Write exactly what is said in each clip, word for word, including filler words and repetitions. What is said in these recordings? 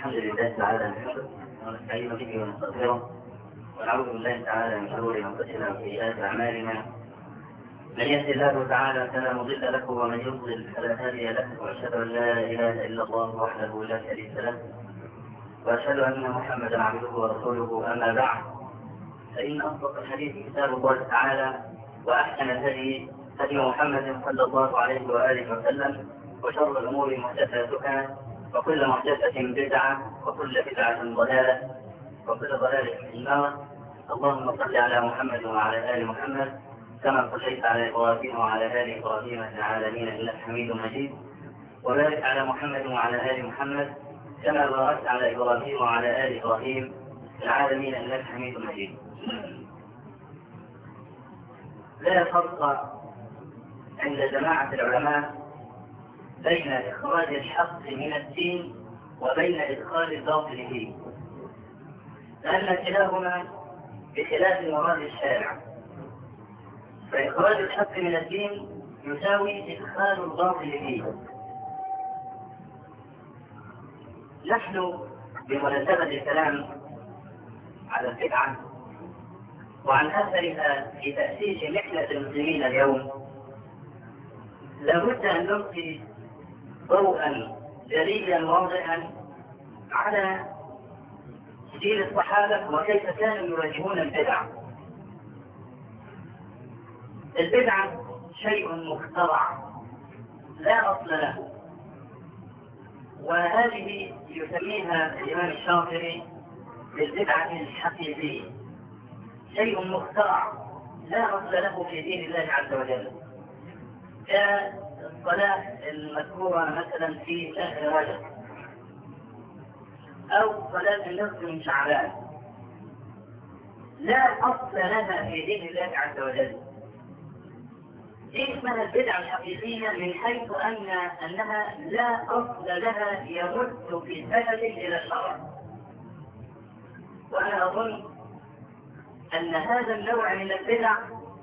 الحمد لله تعالى نحمده ونستعين به ونستغفره ونعوذ بالله تعالى من شرور انفسنا وسيئات اعمالنا. من يهد الله تعالى فلا مضل له ومن يضلل فلا هادي له، واشهد ان لا اله الا الله وحده لا شريك له، واشهد ان محمدا عبده ورسوله. اما بعد، فان اصدق الحديث كتاب الله تعالى، واحسن الهدي هدي محمد صلى الله عليه واله وسلم، وشر الامور محدثاتها، وكل محدثة بدعة، وكل بدعة ضلالة، وكل ضلالة في النار. اللهم صل على محمد وعلى آل محمد كما صليت على إبراهيم وعلى آل إبراهيم في العالمين إنك حميد مجيد، وبارك على محمد وعلى آل محمد كما باركت على إبراهيم وعلى آل إبراهيم في العالمين إنك حميد مجيد. لا فرق عند جماعة العلماء بين إخراج الحق من الدين وبين إدخال الباطل فيه، لأن كلاهما بخلاف مراد الشارع. فإخراج الحق من الدين يساوي إدخال الباطل فيه. نحن بمناسبة الكلام على البدعة وعن أثرها في تأسيس محنة المسلمين اليوم، لابد أن نلقي ضوءا جليا واضحا على جيل الصحابة وكيف كانوا يواجهون البدع. البدعة شيء مخترع لا أصل له، وهذه يسميها الإمام الشافعي بالبدعة الحقيقية، شيء مخترع لا أصل له في دين الله عز وجل، كالصلاة المذكورة مثلا في شهر رجب، أو صلاة النصف من شعبان، لا أصل لها في دين الله عز وجل. دي اسمها البدعة الحقيقية من حيث أن أنها لا أصل لها يمد في سبب إلى الشرع. وأنا أظن أن هذا النوع من البدع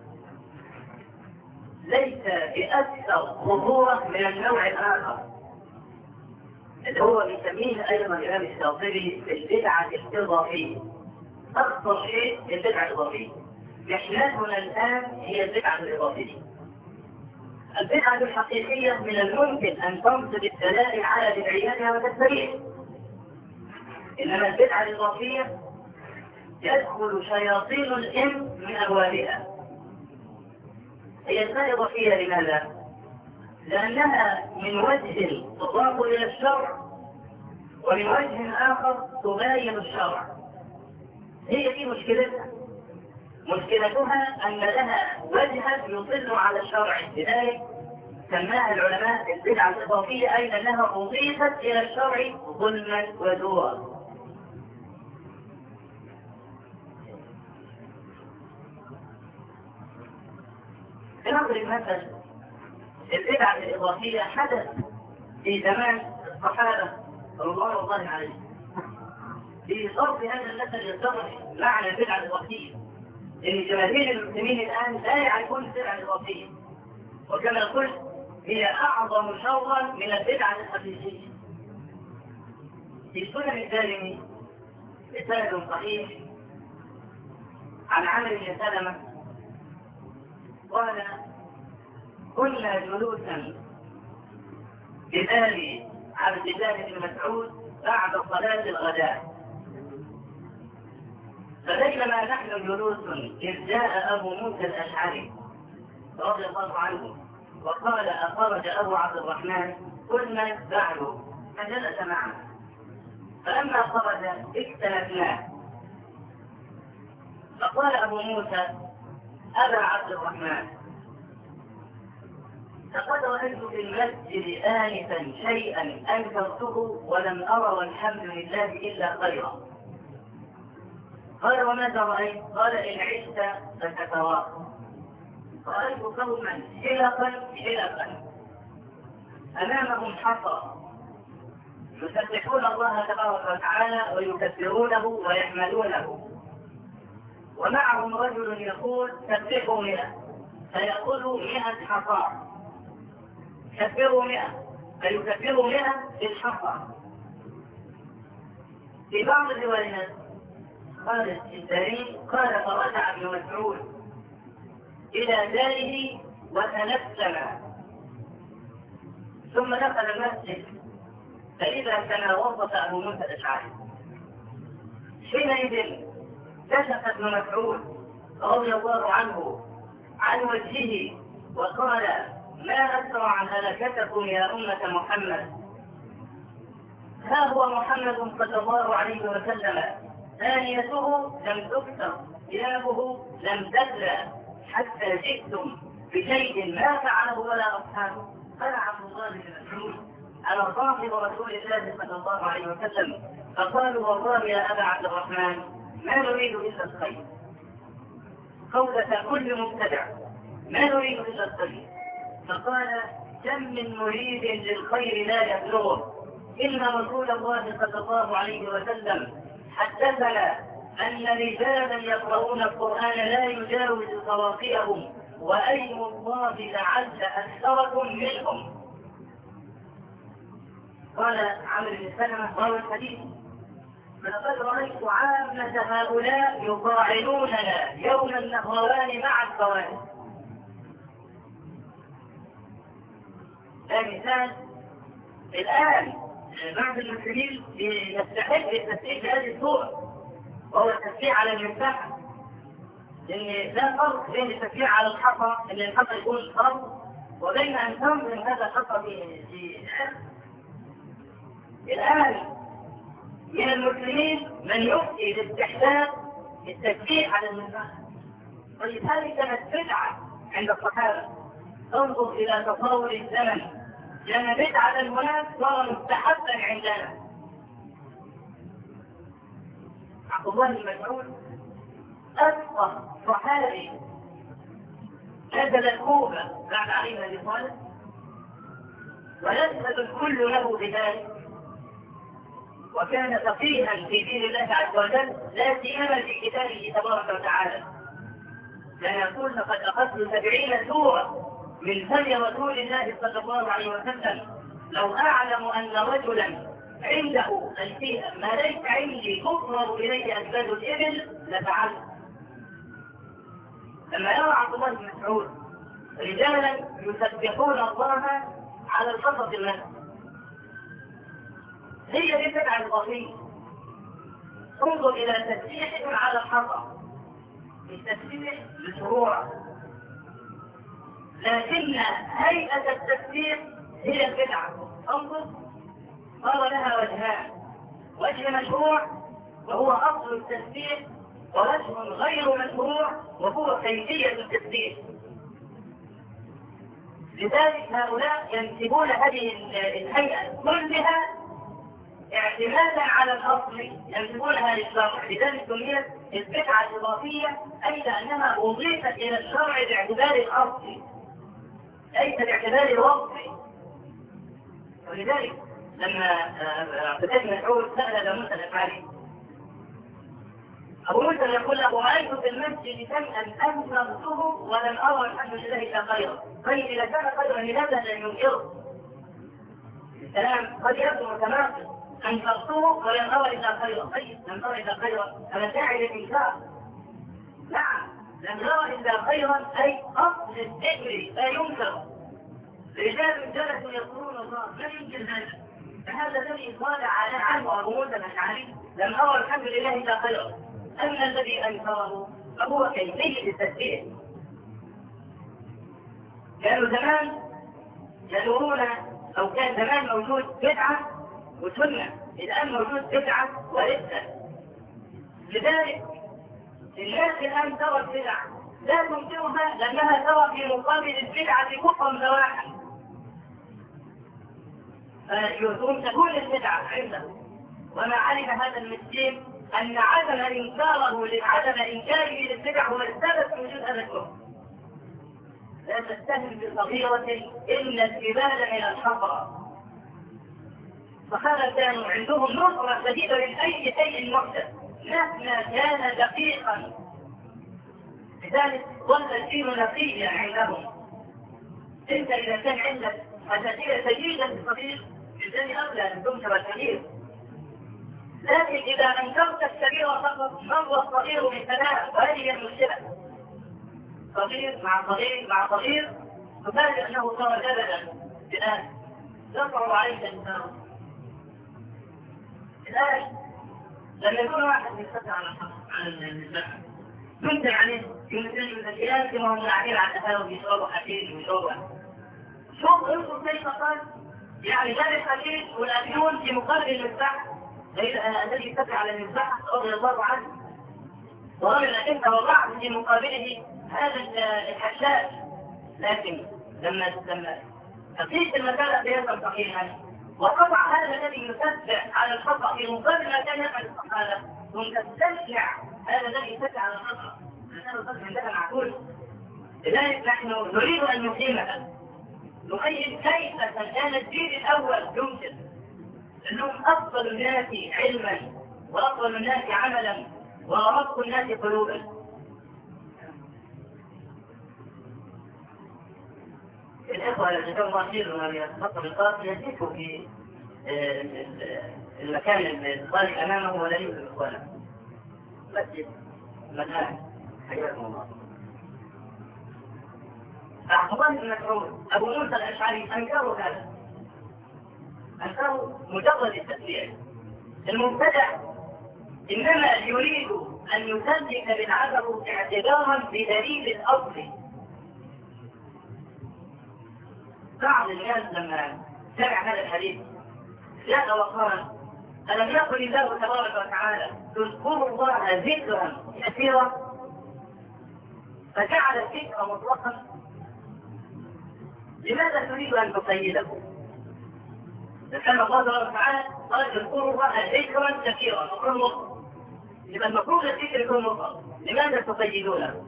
ليس بأكثر خطورة من النوع الآخر اللي هو بيسميه أيضا الإمام الشاطبي البدعة الإضافية. أخطر شيء البدعة الإضافية. محنتنا الآن هي البدعة الإضافية. البدعة الحقيقية من الممكن أن تنصب الدلائل على بدعيتها وتستريح، إنما البدعة الإضافية يدخل شياطين الإنس من أبوابها. هي اسمها إضافية لماذا؟ لأنها من وجه تضاف إلى الشرع، ومن وجه آخر تباين الشرع. هي دي مشكلتها. مشكلتها أن لها وجها يطل على الشرع، لذلك سماها العلماء البدعة الإضافية، أي أنها أضيفت إلى الشرع ظلما وزورا. لنضرب مثل البدعة الإضافية حدث في زمان الصحابة رضوان الله عليهم. في صرف هذا المثل يتضح معنى البدعة الإضافية، إن جماهير المسلمين الآن لا يعرفون البدعة الإضافية، وكما قلت هي أعظم شرا من البدعة الحقيقية. في سنن الدارمي مثال صحيح عن عمرو بن سلمة قال: كنا جلوسا بباب عبد الله بن مسعود بعد صلاة الغداء، فبينما نحن جلوس إذ جاء أبو موسى الأشعري رضي الله عنه وقال: أخرج أبو عبد الرحمن؟ قلنا: بعده. فجلس معنا، فلما خرج اكتنفناه، فقال أبو موسى: أبا عبد الرحمن، لقد رأيت في المسجد آنفا شيئا أنكرته ولم أرى والحمد لله إلا خيرا. قال: وماذا رأيت؟ قال: إن عشت فتتراءى. رأيت قوما حلقا حلقا أمامهم حصى يسبحون الله تبارك وتعالى ويكبرونه ويحمدونه، ومعهم رجل يقول: سبحوا مئة، فيقولوا مئة حصى، كبروا مئة، فيكبروا مئة بالحصى. في بعض الروايات قال الدارين قال فرجع ابن مسعود إلى داره وتنسم ثم دخل المسجد فإذا كان وظف أبو موسى الأشعري. حينئذ كشف ابن مسعود رضي الله عنه عن وجهه وقال: ما أسرع هلكتكم يا أمة محمد، ها هو محمد صلى الله عليه وسلم ثانيته لم تكسر ثيابه لم تبلى حتى جئتم بشيء ما فعله ولا أصحابه. قال عبد الله بن مسعود: أنا صاحب رسول الله صلى الله عليه وسلم. فقالوا: والله يا أبا عبد الرحمن ما نريد إلا الخير. قولة كل مبتدع: ما نريد إلا الخير. فقال: كم من مريد للخير لا يبلغه، إن رسول الله صلى الله عليه وسلم حدثنا أن رجالا يقرؤون القرآن لا يجاوز تراقيهم، وأيم الله لعل أكثركم منهم. قال عمرو بن سلمة راوي الحديث: فلقد رأيت عامة هؤلاء يطاعنوننا يوم النهروان مع الخوارج. ده مثال. الآن بعض المسلمين يستحق التسليح بهذه الصورة، وهو التسليح على المساحة، لأن لا فرق بين التسليح على الحصى أن الحصى يكون فرق وبين أن تنظم هذا الحصى في الآن من المسلمين من يفتي باستحسان التسليح على المساحة. ولذلك كانت بدعة عند الصحابة. انظر إلى تطور الزمن، لأن بدعة المناس صار مستحبا عندنا. عبد الله بن مسعود أسقط صحابي نزل الكوفة بعد علي بن أبي طالب، ويشهد الكل له بذلك، وكان فقيها في دين الله عز وجل، لا سيما في كتابه تبارك وتعالى. كان يقول: لقد أخذت سبعين سورة من فم رسول الله صلى الله عليه وسلم، لو أعلم أن رجلا عنده الشيء ما ليس عندي تقرب إليه أسباب الإبل لفعلت. لما يرى عبد الله بن مسعود رجالا يسبحون الله على القصص المسجد، هي دي بدعة البسيط. انظر إلى تسبيحهم على الحصى، التسبيح بشروع، لكن هيئة التسبيح هي البدعة. انظر، صار لها وجهان: وجه مشروع وهو أصل التسبيح، ووجه غير مشروع وهو كيفية التسبيح. لذلك هؤلاء ينسبون هذه الهيئة كلها اعتمادا على الأصل، ينسبونها للشرع. لذلك سميت البدعة الإضافية، أي لأنها أضيفت إلى الشرع باعتبار الأصل ليس باعتبار الوصف. ولذلك لما عبد الله بن مسعود سأل أبا موسى الأشعري، أبو موسى يقول له: رأيت في المسجد شيئا أنكرته ولم أرى الحمد لله إلا خيرا. طيب إذا كان خيرا لماذا لم ينكره؟ الكلام قد يبدو متناقض: أنكرته ولم أرى إلا خيرا. طيب لم أرى إلا خيرا أنا داعي للإنكار؟ نعم، لم يرى إلا خيرا، أي أصل الذكر لا ينكر. رجال جلسوا يذكرون الله لا ينكر ذلك. فهذا الذي قال على عنه أبو موسى الأشعري: لم أرى الحمد لله إلا خيرا. أما الذي أنكره فهو كيفية التسبيح. كانوا زمان يدورون، أو كان زمان موجود بدعة وسنة، الآن موجود بدعة ورثة. لذلك الناس الآن ترى البدعة لا تنكرها، لأنها ترى في مقابل البدعة كفرا بواحا، فيكون تكون البدعة عنده. وما علم هذا المسكين أن عدم إنكاره لعدم إنكاره للبدع هو السبب في وجود هذا الكفر. لا تستهل بصغيرة إن الجبال من الحضرة. فهذا كانوا عندهم نصرة شديدة لأي شيء محدث مهما كان دقيقا. لذلك ظل الدين نقيا عندهم. انت اذا كان عندك اساتذه شديده في الصغير الانسان اولى ان تنكر الكبير، لكن لكن إذا أنكرت الكبير فقط مر الصغير من ثلاث، وهذه هي المشكلة. صغير مع صغير مع صغير تفاجئ أنه صار جبلا الآن يصعب عليك الإنسان. الآن لما يكون واحد يستطيع على على النساء تنتج عليه يمكن الأشياء كما هم قاعدين على التفاهم يشربوا حشيش ويشربوا. شوف انظر كيف قال يعني جاب الحشيش والأفيون في مقابل المفتاح الذي يستطيع على المفتاح رضي الله عنه، ورغم أنت وضعت في مقابله هذا الحشاش. لكن لما لما تقيس المسألة بهذا صحيحا وقطع هذا الذي يتبع على الخطأ في مقابل ما كان يفعل الصحابة، ثم تستشجع هذا الذي يتبع على الخطأ لأن الخطأ عندها معقول. لذلك نحن نريد أن نقيمها نبين كيف كان الجيل الأول يمكن أنهم أفضل الناس علما وأفضل الناس عملا ورق الناس قلوبا. الإخوة الذين كانوا خير من يتخطى القاضي يجلسوا في المكان الصالح أمامه ولا يوجد إخوانه مسجد مكان حياكم الله. عبد الله بن مسعود أبو موسى الأشعري أنكروا هذا، أنكروا مجرد التسبيح. المبتدع إنما يريد أن يسلك بالعذر اعتبارا بدليل الأصل. بعض الناس لما سمع هذا الحديث جاء وقال ألم يقل الله تبارك وتعالى اذكروا الله ذكرا كثيرا، فجعل الذكر مطلقا، لماذا تريد أن تقيده؟ لكن الله تبارك وتعالى قال اذكروا الله ذكرا كثيرا وكل مطلق، يبقى المفروض الذكر يكون مطلق، لماذا تقيدونه؟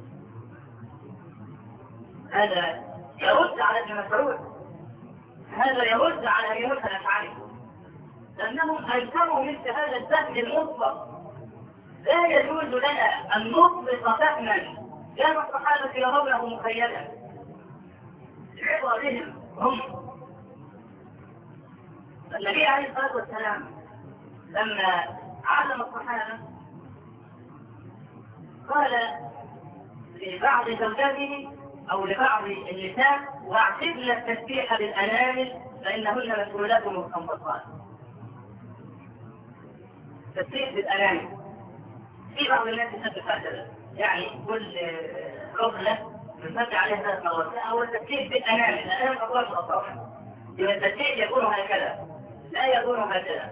هذا يرد على ابن مسعود، هذا يرد على ابي موسى الاشعري، لانهم انكروا مثل هذا الفهم المطلق. لا يجوز لنا ان نطلق فهما كان الصحابه يرونه مقيدا. العبره بهم هم. النبي عليه الصلاه والسلام لما علم الصحابه قال لبعض زوجاته أو لبعض النساء واعتدن التسبيح بالأنامل فإنهن مسؤولات مستنبطات. تسبيح بالأنامل في بعض الناس يسبح هكذا، يعني كل رجلة يسبح عليها ثلاث مرات، أو التسبيح بالأنامل، الأنامل أطراف الأطراف، إذا التسبيح يكون هكذا لا يكون هكذا.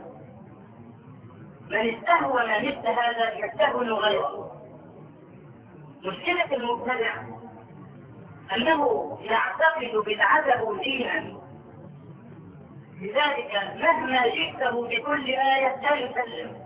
من استهون مثل هذا يستهون غيره. مشكلة المبتدع أنه يعتقد بدعته دينا، لذلك مهما جئته بكل آية لا يسلم.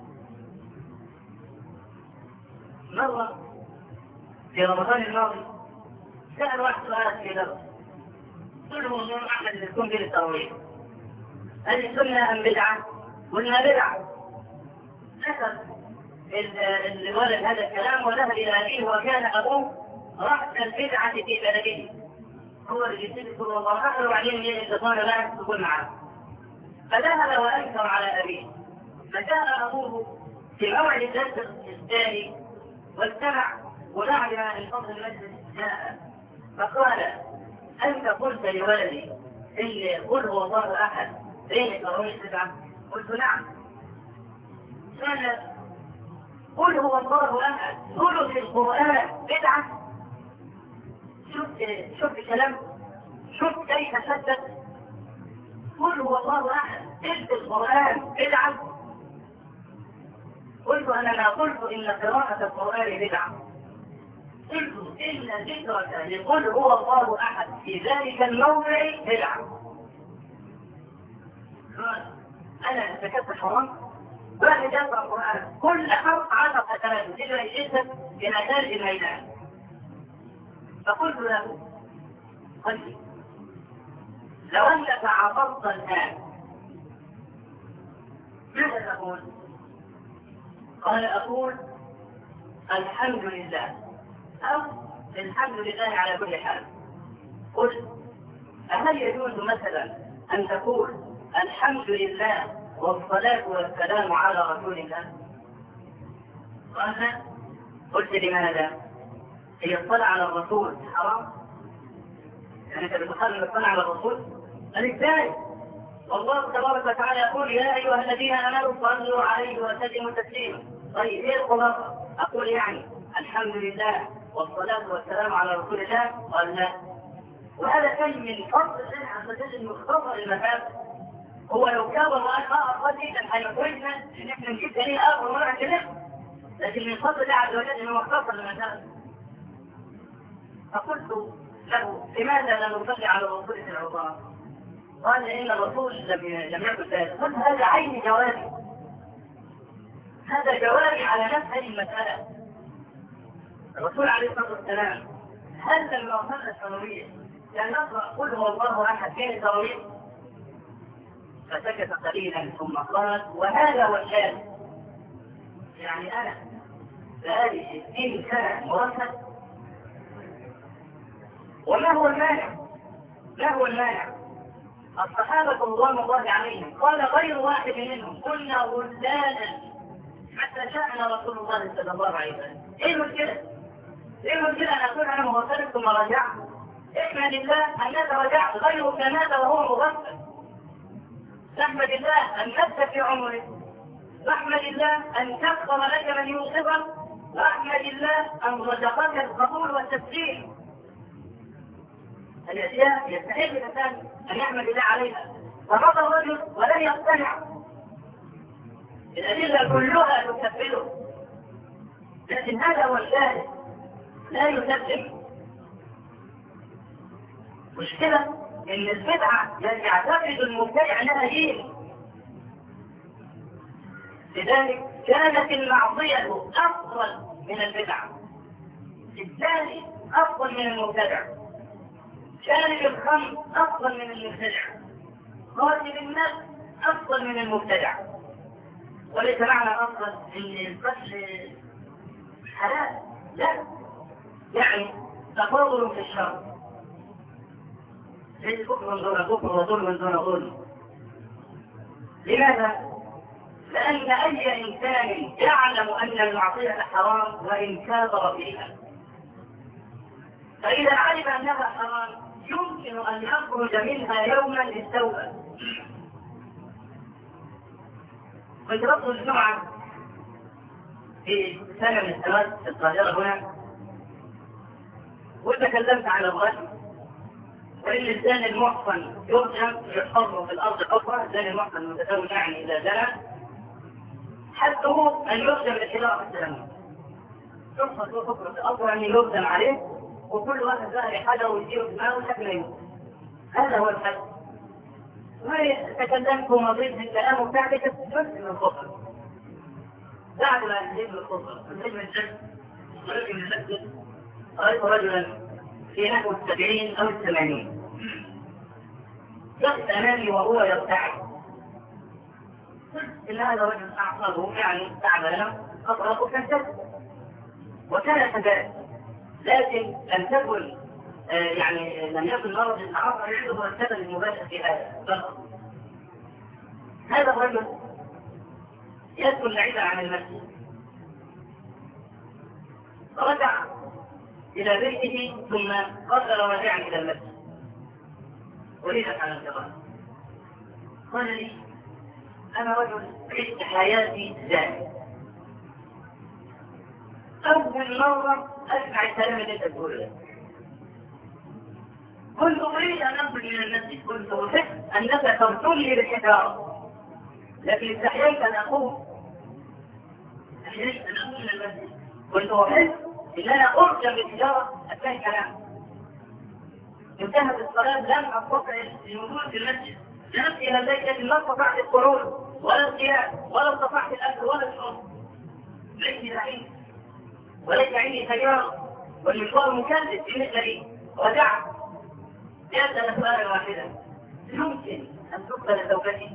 مرة في رمضان الماضي سأل واحد سؤال في درس، قل له من أحد يكون في التراويح هل السنة أم بدعة؟ قلنا بدعة. ذكر الولد هذا الكلام وذهب إلى أبيه وكان أبوه رأس البدعة في بلده، هو اللي يقول الله أكبر وبعدين يتصل لا تقول معه. فذهب وأنكر على أبيه، فجاء أبوه في موعد الدرس الثاني واستمع، وبعد ما انفضل المجلس جاء فقال أنت قلت لولدي إني قل هو الله أحد بين قرون السبعة؟ قلت نعم. قال قل هو الله أحد ثلث القرآن بدعة. شوف شوف الكلام، شوف كيف شدد. قل هو الله أحد ثلث القرآن بدعة. قلت أنا ما قلت إن قراءة القرآن بدعة، قلت إن ذكرك لقل هو الله أحد في ذلك الموضع بدعة. أنا ارتكبت حرام بعد جمع القرآن كل حرف عشر حسنات إلا يجسد بمثال الميدان. فقلت له قل لو أنك عبرت الآن ماذا تقول؟ قال أقول الحمد لله أو الحمد لله على كل حال. قل هل يجوز مثلا أن تقول الحمد لله والصلاة والسلام على رسول الله؟ قال لا. قلت لماذا؟ هي الصلاة على الرسول حرام؟ يعني أنت بتخالف الصلاة على الرسول؟ قال ازاي؟ والله تبارك وتعالى يقول يا أيها الذين آمنوا صلوا عليه وسلموا تسليما. طيب ايه الخلاصة؟ أقول يعني الحمد لله والصلاة والسلام على رسول الله؟ قال لا. وهذا كان من فضل الله عز وجل المختصر المسافة. هو لو كان وقال اه أقل كان هيكوينا إن احنا نجيب دليل آخر مرة كده، لكن من فضل الله عز وجل إنه مختصر المسافة. فقلت له لماذا لا نصلي على الرسول في العطاء؟ قال إن الرسول لم لم يكن ذلك. قلت هذا عين جوابي، هذا جوابي على نفس هذه المسألة. الرسول عليه الصلاة والسلام هل لما صلى التراويح كان يقرأ قل هو الله أحد كان التراويح؟ فسكت قليلا ثم قال وهذا هو الشاهد. يعني أنا بقالي ستين سنة مرتب، وما هو المانع؟ ما هو المانع؟ الصحابة رضوان الله عليهم قال غير واحد منهم كنا غلالا حتى جاءنا رسول الله صلى الله عليه وسلم. ايه المشكلة؟ ايه المشكلة ان اكون انا مغفل ثم رجعت؟ احمد الله انك رجعت، غيرك مات وهو مغفل. احمد الله ان مت في عمره، واحمد الله ان تغفر لك من يوصفك، واحمد الله ان رزقك القبول والتسليم. الاشياء يستحق الانسان ان يحمد الله عليها. فمضى الرجل ولم يقتنع، الادله كلها تكفله، لكن هذا هو الشاهد لا يسلم. مشكله ان البدعه التي يعتقد المبتدع انها دين، لذلك كانت المعصيه افضل من البدعه، الثاني افضل من المبتدع، شارب الخمر افضل من المبتدع، قاتل النفس افضل من المبتدع. وليس معنى افضل ان القتل حلال، لا، يعني تفاضل في الشر، ليس كفر دون كفر وظلم دون ظلم. لماذا؟ لان اي انسان يعلم ان المعصيه حرام وان كابر فيها، فاذا علم انها حرام يمكن ان يخرج منها يوما للتوبه. كنت بطل الجمعه في سنه من السنوات في القاهره هنا، وتكلمت عن الرجل وان الزاني المحصن يرجم يحفر في الارض حفره، الزاني المحصن المتزوج يعني اذا زنى حده ان يرجم بالحجاره السلاميه، تحفر له حفره في الارض يعني يرجم عليه، وكل واحد بقى يحاجه ويديره دماغه لحد ما يموت. هذا هو الحد. وتكلمت ومضيت بالكلام بتاعتي كنت من الخطر. بعد ما انتهيت من الخطر انتهيت من الجد ولكن من المسجد رأيت رجلا في نحو السبعين أو الثمانين يقف أمامي وهو يرتعد. إن هذا رجل أعصابه يعني تعبان أطرق كالسد، وكان كذلك، لكن لم تكن آه يعني لم يكن مرض التعاطي عنده هو السبب المباشر في هذا فقط. هذا الرجل يدخل بعيدا عن المسجد، رجع إلى بيته ثم قدر راجعا إلى المسجد، أريد على الجواب. قال لي أنا رجل عشت حياتي زاني، أول مرة أسمع الكلام اللي أنت تقوله. كنت أريد أن أخرج من المسجد، كنت أحس أنك ترسلني بالحجارة، لكن استحييت أن أقوم، استحييت أن أقوم من المسجد، كنت أحس إن أنا أرجم بالحجارة أثناء الكلام. انتهت الصلاة لم أستطع الوصول في المسجد، جلست إلى البيت لكن لا استطعت الخروج ولا القيام ولا استطعت الأكل ولا الشرب. ليس بعيد وليس عندي سيارة والمشوار مكلف بالنسبة لي. رجعت سألت سؤالا واحدا: يمكن أن تقبل توبتي؟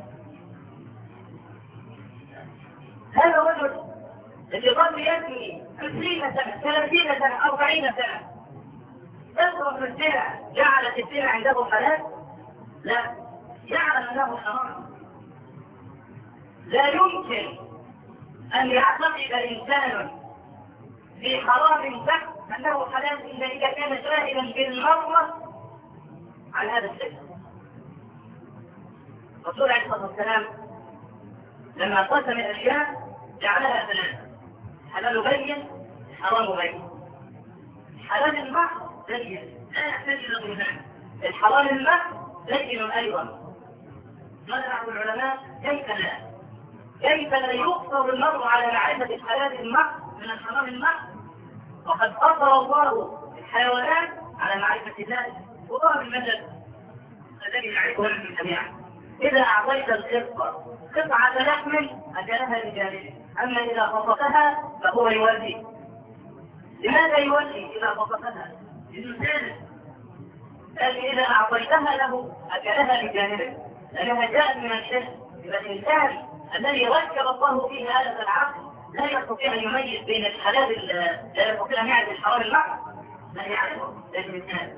هذا الرجل اللي ظل يبني عشرين سنة ثلاثين سنة أربعين سنة يضرب في الزنا، جعلت الزنا عنده حلال؟ لا، يعلم أنه حرام، لا يمكن أن يعتقد إنسان في حرام بحت أنه حلال إلا إذا كان جاهلا بالمرة عن هذا الشيء. الرسول عليه الصلاة والسلام لما قسم الأشياء جعلها ثلاثة: حلال بين، حرام بين. حلال المحض بين لا يحتاج إلى ضمان، الحرام المحض بين أيضا. قال بعض العلماء: كيف لا؟ كيف لا يقصر المرء على معرفة الحلال المحض من الحرام المحض وقد قصر الله الحيوانات على معرفة ذلك؟ وضرب المثل الذي يعرفه من جميعا: إذا أعطيت القطة قطعة لحم أكلها بجانبه، أما إذا فصلتها فهو يولي. لماذا يولي إذا فصلتها؟ للمثال. لكن إذا أعطيتها له أكلها بجانبه، لأنها جاءت من الشرك. إذا الإنسان الذي ركب الله فيه هذا العقل لا يستطيع أن يميز بين الحلال، لا يستطيع أن يعرف الحرام المحض، لا يعرفه الإنسان.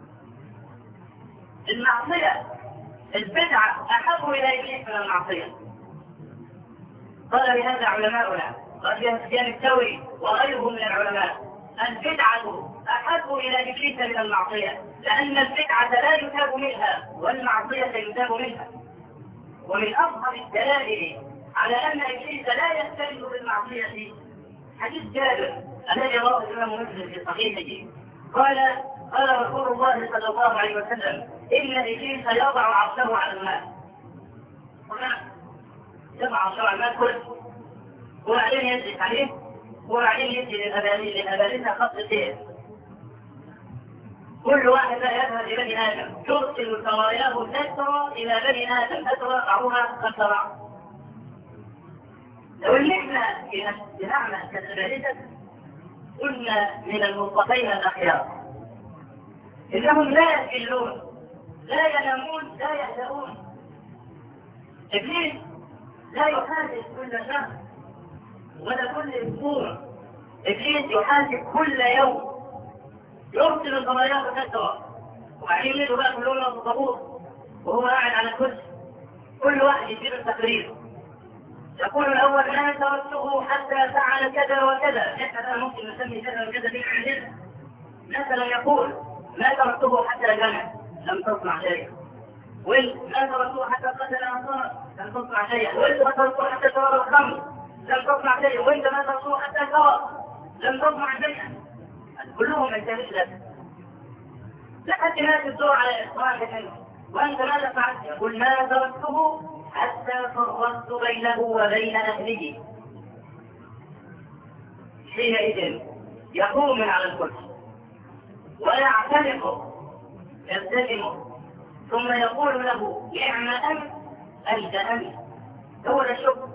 المعصية، البدعة أحب إلى إبليس من المعصية. قال بهذا علماؤنا، قال سفيان الثوري وغيره من العلماء: البدعة أحب إلى إبليس من المعصية، لأن البدعة لا يتاب منها والمعصية يتاب منها. ومن أظهر الدلائل على أن إبليس لا يستلم بالمعصية حديث جابر الذي رواه الإمام مسلم في صحيحه، قال: قال رسول الله صلى الله عليه وسلم: إن إبليس يضع عرشه على الماء. يضع عرشه على الماء كله، وبعدين يجلس عليه، وبعدين يجي للأبالسة خط سير. كل واحد لا يذهب لبني آدم ترسل سراياه تسرى إلى بني آدم تسرى أعوها خسرا. لو ان احنا بنعمل كالأبالسة قلنا من المصطفين الأخيار إنهم لا يأكلون، لا ينامون، لا يهدؤون. إبليس لا يحاسب كل شهر ولا كل أسبوع، إبليس يحاسب كل يوم. يرسل الضمائر وتسرى، وبعدين يجوا بقى كلهم في الطابور وهو قاعد على الكرسي، كل واحد يجيب التقرير. يقول الأول: ما تركته حتى فعل كذا وكذا. إحنا ممكن نسمي كذا وكذا دي عندنا. مثلا يقول: ما تركته حتى جمع، لم تصنع شيئا. وما تركته حتى قتل أنصار، لم تصنع شيئا. وانت ما تركته حتى شرب الخمر، لم تصنع شيئا. وانت ما تركته حتى شرب، لم تصنع شيئا. كلهم ينتهي لك. لحد ما تدور على إصلاح منه، وأنت ماذا فعلت؟ يقول: ما تركته حتى فرقت بينه وبين أهله. حينئذ يقوم من على الكرسي ويعتنق يلتزم، ثم يقول له: نعم أنت، أنت أنت. هو ده الشكر.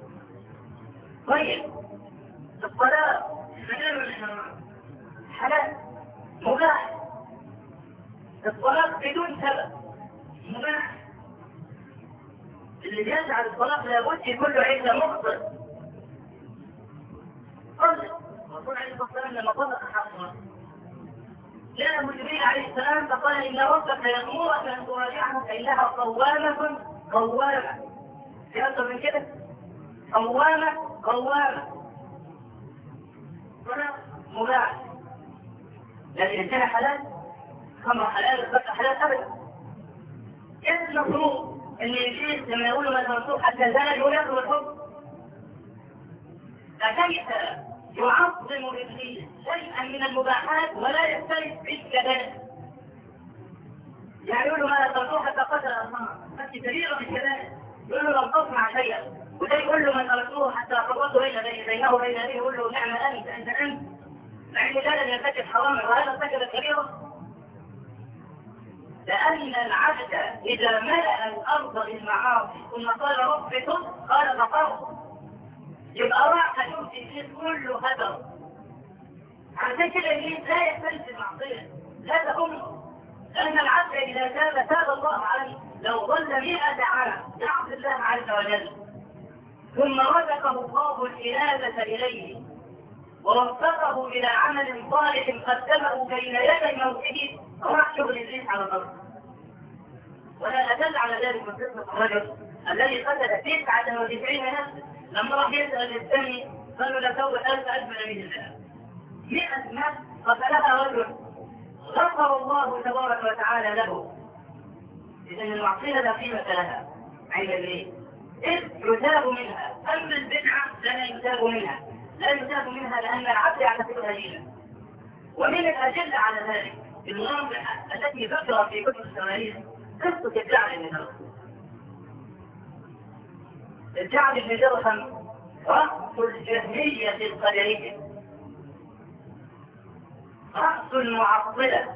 طيب الصلاة حلال ولا حرام؟ حلال مباح. الصلاة بدون سبب مباح. اللي يجعل الصلاة لابد يكون له عيسى مخطئ. قال الرسول عليه الصلاة والسلام لما طلق حقا جاء جبريل عليه السلام فقال: إن ربك يأمرك أن تراجعها فإنها قوامة قوامة. في أكثر من كده؟ قوامة قوامة. صلاة مباح. لكن الزنا حلال، خمر حلال، الزكاة حلال أبدا. كيف المفروض ان الشيخ لما يقولوا ما ترسوه حتى زنا يقول ياخذ الحكم؟ فكيف يعظم ابليس شيئا من المباحات ولا يختلف بالكبائر؟ يعني يقول له ما ترسوه حتى قتل أنصار، بس كبيرة بالكبائر. يقول له لم تصنع شيئا. وده يقول له ما ترسوه حتى قررته بين بينه وبين أبيه، يقول له نعم أنت أنت أنت. مع ان ده لم يرتكب حراما وهذا ارتكب كبيرة. لأن العبد إذا ملأ الأرض بالمعاصي ثم قال رب تب قال غفرت، يبقى راح يمشي فيه كله هدر. عشان كده إبليس لا يختلف المعصية، لا تأمه. لأن العبد إذا تاب تاب الله عليه. لو ظل مئة عام يعصي الله عز وجل ثم رزقه الله الإنابة إليه ورزقه إلى عمل صالح قدمه بين يدي موته، راح شغل إبليس على الأرض. ولا أدل على ذلك من قصة الرجل الذي قتل تسعة وتسعين نفسا لما راح يسأل الثاني قالوا له سوى ألف ألف من الله. مئة نفس قتلها رجل غفر الله تبارك وتعالى له. إذا المعصية لا قيمة لها عند الله إذ يتاب منها. أما البدعة لا يتاب منها، لا يتاب منها لأن العبد يعتقدها دينا. ومن الأدلة على ذلك المواضع التي ذكرت في كتب التواريخ قصة الجعد بن درهم. الجعد بن درهم رأس الجهمية القدرية، رأس المعطلة.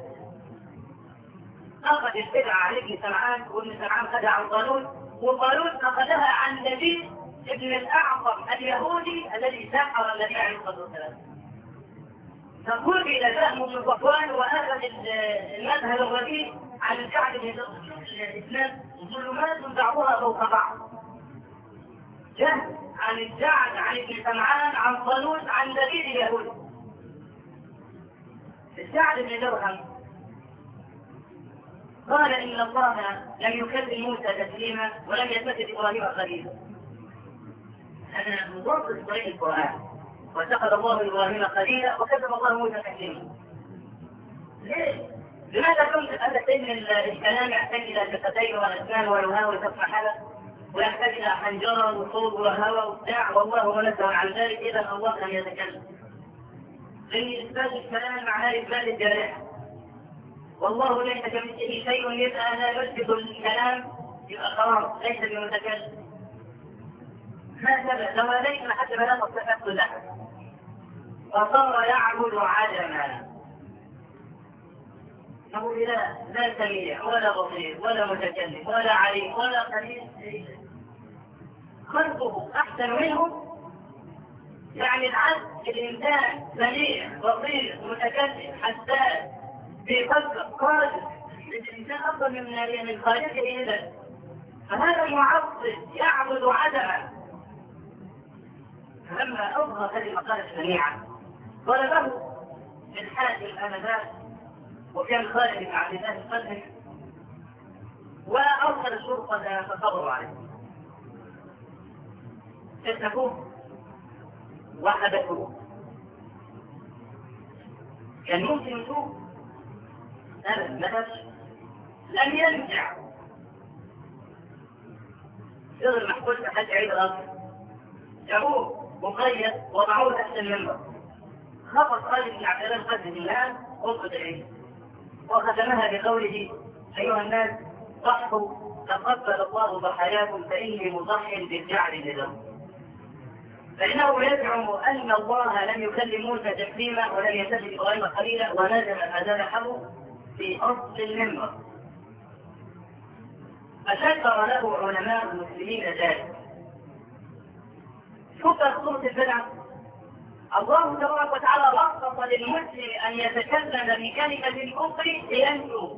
أخذ البدعة عن ابن سمعان، وابن سمعان خدها عن طالوت، وطالوت أخذها عن لبيد ابن الأعظم اليهودي الذي سحر النبي عليه الصلاة والسلام. تقول إلى فهم بن صفوان وأخذ المذهب الرديء عن الجعد بن درهم. الإسلام ظلمات بعضها فوق بعض. جهل عن الجعد عن ابن سمعان عن طالوت عن لبيد اليهودي. الجعد بن درهم قال إن الله لم يكلم موسى تسليما ولم يتخذ إبراهيم خليلا. هذا مضاد طريق القرآن، واتخذ الله إبراهيم خليلا وكتب الله موسى تسليما. ليه؟ لماذا كنت هذا سن الكلام يحتاج إلى شفتين وأسنان ولهاء وسبع حلق، ويحتاج إلى حنجرة وصوت وهواء وبتاع، والله منزه عن ذلك؟ إذا الله لم يتكلم. لأن إثبات الكلام معناه إثبات الجارحة، والله ليس كمثله شيء. يبقى لا يثبت الكلام يبقى خلاص ليس بمتكلم. ما سبب لو ليس حتى بلا صفات له، فصار يعبد عدما. نقول لا لا سميع ولا بصير ولا متكلم ولا عليم ولا قليل، خلقه احسن منه. يعني العبد الانسان سميع بصير متكلم حساس بيفكر قادر، الانسان افضل من من خالقه. اذا فهذا المعطل يعبد عدما. فلما اظهر هذه المقاله سميعا طلبه الحاكم انذاك، وكان خالد بن عبد الله القدري، وارسل الشرطه فصبروا عليه. اتقوه وحبسوه. كان ممكن يشوف ابدا ما لم يرجع، يظهر محبوس لحد عيد الاصل. جابوه مقيد وضعوه تحت المنبر. خفض خالد بن عبد الله القدري الان غصه العيد وختمها بقوله: ايها الناس ضحوا تقبل الله ضحاياكم فاني مضحي بالجعد لهم. فانه يزعم ان الله لم يكلم موسى تكليما ولم يتخذ ابراهيم خليلا، ونزل هذا حبه في اصل المنبر. فشكر له علماء المسلمين ذلك. شوف صورة البدعة. الله تبارك وتعالى رخص للمسلم ان يتكلم بكلمة الكفر لينجو.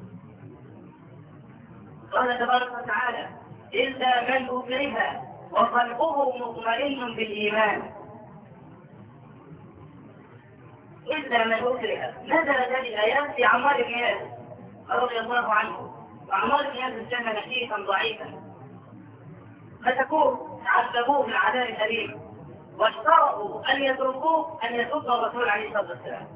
قال تبارك وتعالى: الا من اكره وقلبه مطمئن بالايمان. الا من اكره. نزلت هذه الايات في عمار بن ياسر رضي الله عنه. وعمار بن ياسر كان نحيفا ضعيفا، فتكون عذبوه بالعذاب الاليم، واشترطوا ان يتركوه ان يسب الرسول عليه الصلاه والسلام.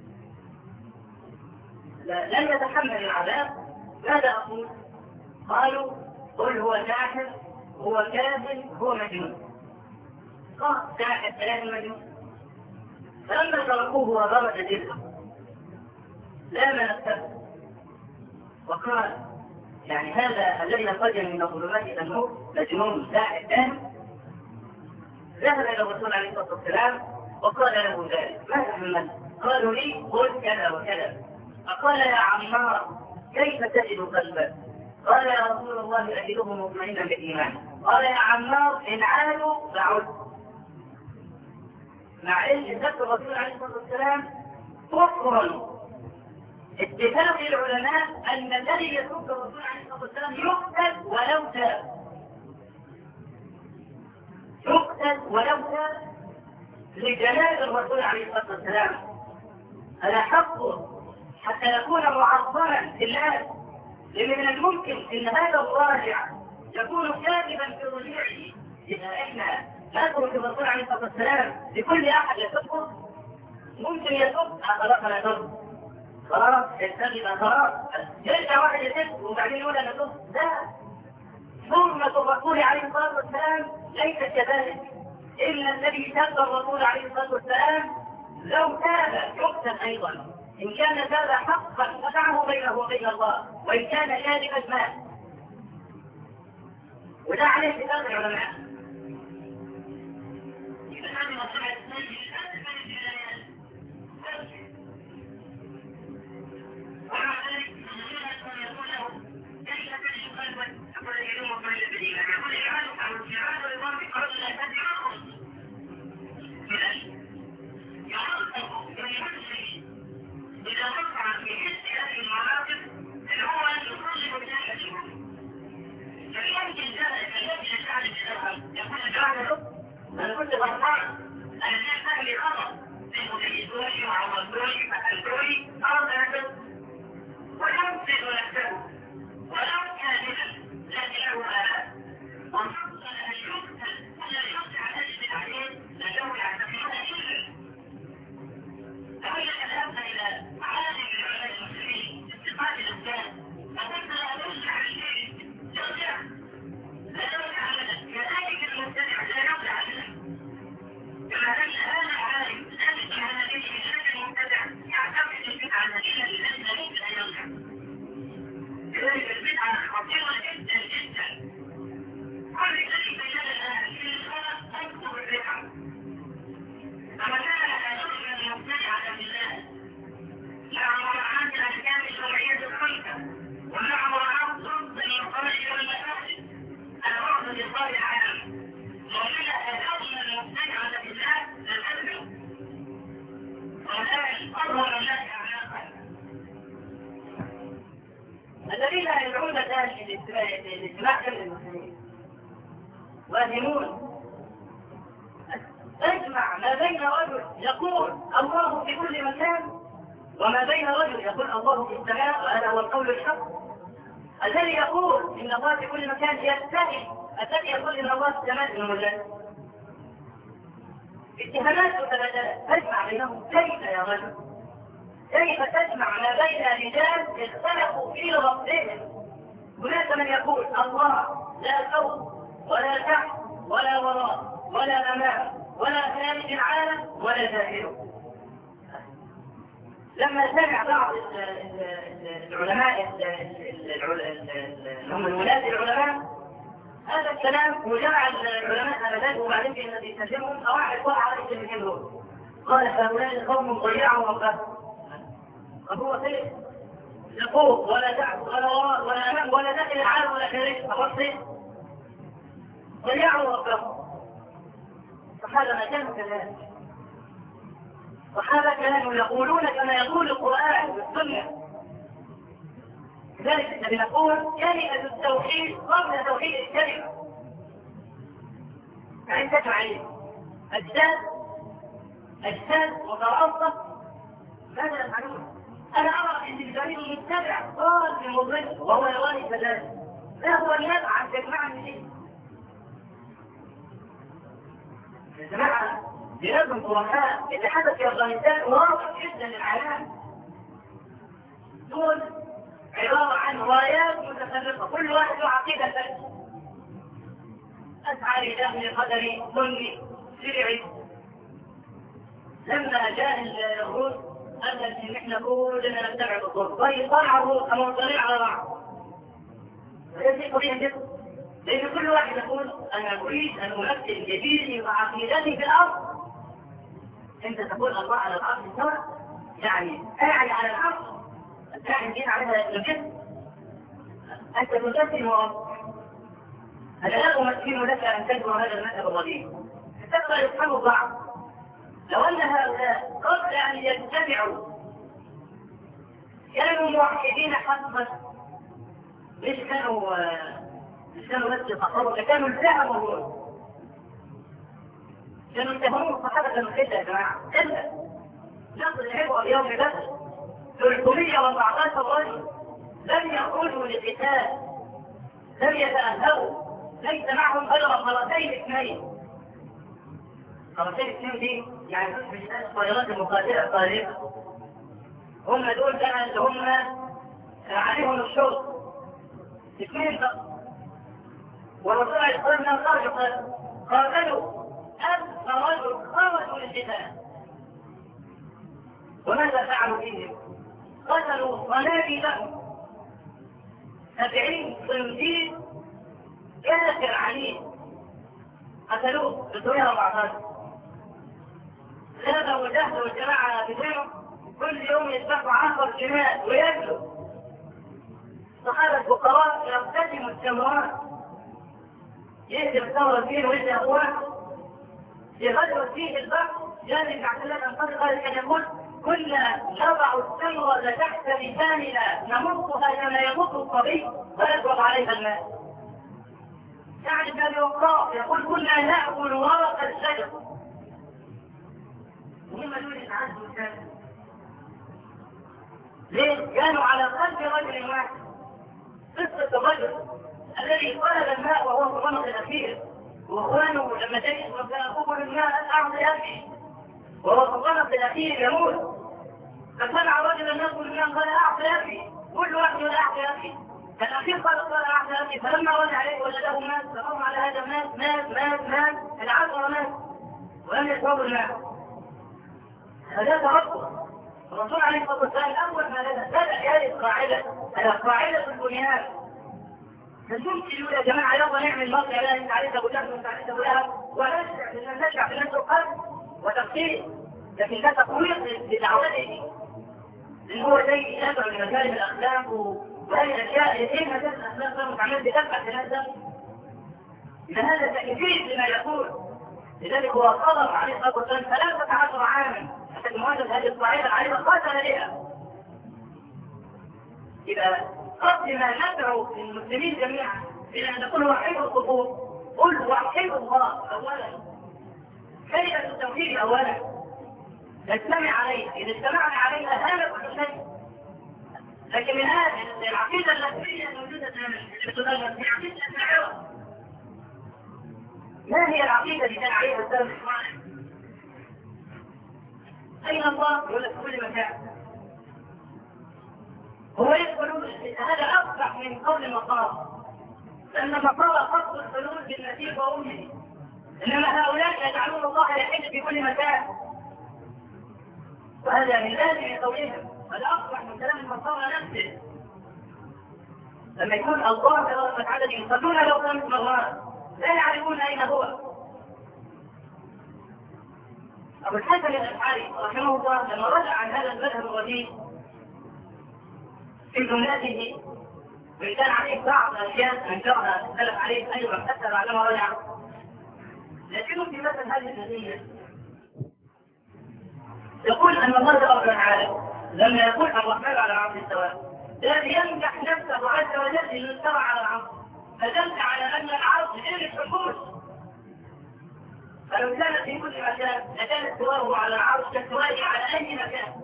لم يتحمل العذاب. ماذا اقول؟ قالوا: قل هو ساحر، هو كاذب، هو مجنون. قال ساحر ثلاث مجنون. فلما تركوه وبرد جلده لا من السبب، وقال: يعني هذا الذي خرج من الظلمات الى النور مجنون ساحر ثاني. ذهب الى الرسول عليه الصلاه والسلام وقال له ذلك. ما تحمل؟ قالوا لي: قل كذا وكذا. فقال: يا عمار كيف تجد قلبك؟ قال: يا رسول الله اجده مطمئنا بالايمان. قال: يا عمار ان عادوا فعد. مع ان ذكر الرسول عليه الصلاه والسلام كفر. اتفاق العلماء ان الذي يسب الرسول عليه الصلاه والسلام يقتل ولو تاب، يقتل ولو تاب لجلال الرسول عليه الصلاه والسلام. هذا حقه حتى يكون معظما في الله. لأن من الممكن أن هذا الراجع يكون كاذبا في رجوعه. إذا إحنا نترك الرسول عليه الصلاة والسلام لكل أحد يسبه، ممكن يسب أخلاقنا يسب خلاص الكذب خلاص يرجع واحد يسب وبعدين يقول أنا سب. لا، حرمة الرسول عليه الصلاة والسلام ليست كذلك. إلا الذي سب الرسول عليه الصلاة والسلام لو تاب يقتل أيضا. إن كان تاب حقا فدعه بينه وبين الله، وإن كان كاذبا مات. وده عليه كتاب العلماء. أنا كنت غلطان، أنا شايف أهلي خطأ، المدرسوني وعوضوني فألتوني أرض أكل ويمكن ونفسه ولو كاملا لكنه آلاء وحصل أن يقتل ولا يقطع أجل عليه لأنه يعتقدون إلا فهي الآن إلى عالم العلماء المسلمين استقامة الإسلام فقلت لا نرجع الشيء يرجع لا يرجع لنا كذلك المبتدع لا يرجع لنا كما أن هذا عالم أن هذه الشيء المبتدع يعتقد البدعة النتيجة التي لا يمكن أن يرجع. لذلك البدعة خطيرة جدا جدا. كل شيء بين الآن في الخلق تذكر البدعة. فما كان لا يرجع المبتدع بالله مع مراعاة الأحكام الشرعية الخمسة ومع مراعاة ضد المصالح والمفاسد الأرض لإصلاح العالم. ومنها أدرنا المبتدعة بالله للأسف والآن أظهر الناس أعماقا. الذين يدعون الآن لاجتماع كل المسلمين واهمون تجمع ما بين رجل يقول الله في كل مكان وما بين رجل يقول الله في السماء وهذا هو القول الحق. الذي يقول إن الله في كل مكان يستحي الذي يقول إن الله في السماء من مجال. اتهامات متبادلة تجمع بينهم. كيف يا رجل؟ كيف تجمع ما بين رجال اختلفوا في ربهم؟ هناك من يقول الله لا فوق ولا تحت ولا وراء ولا أمام ولا خارج العالم ولا داخله. لما سمع بعض العلماء هم الولاة العلماء هذا الكلام وجمع العلماء هذا وبعدين في الذي يسلمهم أواحد وقع على الكلمتين دول قال هؤلاء القوم ضيعوا ربهم. طب هو كيف؟ يقول ولا تحت ولا وراء ولا أمام ولا داخل العالم ولا خارج أفصل ضيعوا ربهم. فهذا ما كانوا كذلك. وهذا كانوا يقولون كما يقول القرآن والسنة. لذلك الذي نقول كلمة التوحيد قبل توحيد الكلمة. يعني تجمعين أجساد أجساد مترابطة ماذا يفعلون؟ أنا أرى أن الجميع يتبع قال في مضر وهو يراني كذلك. لا هو يدعى تجمعني شيء. يا جماعة بلاد القرآن اللي حدث في أفغانستان واضح جدا للعالم. دول عبارة عن رايات متفرقة كل واحد له عقيدة ثانية. أسعى لجهل قدري سني شرعي. لما جاء الروس قال ان احنا كلنا نتبع الرسول طيب طلع الروس اما طلع على بعض. هذا شيء طبيعي جدا. لأن كل واحد يقول أنا أريد أن أمثل جديدي وعقيدتي في الأرض. أنت تقول الله على الأرض استوى يعني قاعد على الأرض قاعد جينا عليها الجسم. أنت تمثل ورب. أنا لا أمثل لك أن تجمع هذا المذهب الرجيم. تبقى يفهموا بعض. لو أن هؤلاء قبل أن يجتمعوا كانوا موحدين حقا مش كانوا مش كانوا بس يتصوروا كانوا التهموا كانوا يتهموا الصحابة كانوا كده يا جماعة إلا نقل العبء اليوم بس ثلاثمائة وأربعة عشر رجل لم يخرجوا للقتال لم يتأهلوا ليس معهم غير فرسين اثنين. فرسين اثنين دي يعني مش الطائرات المقاتلة الطائرة، هم دول بقى اللي هم عليهم الشرط اثنين فقط. والرسول عليه الصلاة والسلام قال قاتلوا ألف رجل خرجوا للقتال. وماذا فعلوا فيهم؟ قتلوا صناديدهم سبعين صنديد كافر عنيد قتلوه بطريقة أربعتاشر. هذا والجهد والجماعة بتاعه كل يوم يذبحوا عشر جمال وياكلوا. صحابة الفقراء يقتسموا التمرات، يهدم ثمرة فيه ويهدم أخوات يغدر فيه البحر. جانب عبد الله بن قاسم قال كان يقول كنا نضع التمرة تحت لساننا نمصها كما يمص الصبي ويضرب عليها الماء. يعني كان يقول يقول كنا نأكل ورق الشجر. وهم دول العز والكلام. ليه؟ كانوا على قلب رجل واحد. قصة الرجل الذي طلب الماء وهو في الرمض الأخير، وإخوانه لما تجد وكان الماء أعطي أبي وهو في الرمض الأخير يموت، فسمع رجلا يقول الماء قال أعطي أبي، كل واحد يقول أعطي أبي. الأخير قال قال أعطي أبي، فلما رد عليه وجده مات، فقام على هذا مات مات مات مات العشرة مات ولم يشربوا الماء. هذا تربص. الرسول عليه الصلاة والسلام أول ما بدأ هذه القاعدة، القاعدة البنيان. فالممكن يقول يا جماعة يلا نعمل مصر لا انت عليك ابو جهل وانت عليك ابو لهب ونشجع نشجع في الناس القلب وتفكير، لكن ده تقويض لدعوته اللي هو زي يدعو لمكارم الاخلاق وهذه الاشياء. ايه مكارم الاخلاق ده متعمل بتبع في الناس ده؟ اذا هذا تكفير لما يقول. لذلك هو طلب عليه الصلاه والسلام ثلاثة عشر عاما حتى مواجهة هذه الصعيدة العريضة قاتل بها. إذا قبل ما ندعو المسلمين جميعا إلى أن نقول وحيد الصفوف، قل وحيد الله أولا، كلمة التوحيد أولا نجتمع عليه. إذا اجتمعنا عليه هذا كل شيء. لكن من هذه العقيدة التي موجودة في السودان هي عقيدة الشاعرة. ما هي العقيدة اللي كان عليها السلف الصالح؟ أين الله؟ يقول لك كل مكان. هو يقول هذا أصبح من قول المقام، لأن مقام قصد الحلول بالنسيب وأمه، إنما هؤلاء يجعلون الله يحل في كل مكان، وهذا من لازم قولهم. هذا أصبح من كلام المقام نفسه. لما يكون الله تبارك وتعالى يصلون لو خمس مرات لا يعرفون أين هو. أبو الحسن الأشعري رحمه الله لما رجع عن هذا المذهب الرديء في جملته، وإن كان عليه بعض الأشياء أنكرها السلف عليه أيضا حتى بعدما رجع، لكنه في مثل هذه النتيجة يقول أن الله تبارك وتعالى لما يقول الرحمن على العرش استوى الذي يمدح نفسه عز وجل إنه استوى على العرش، فدل على أن العرش غير الحدود. فلو كانت في كل مكان لكان استواه على العرش كاستوائه على أي مكان.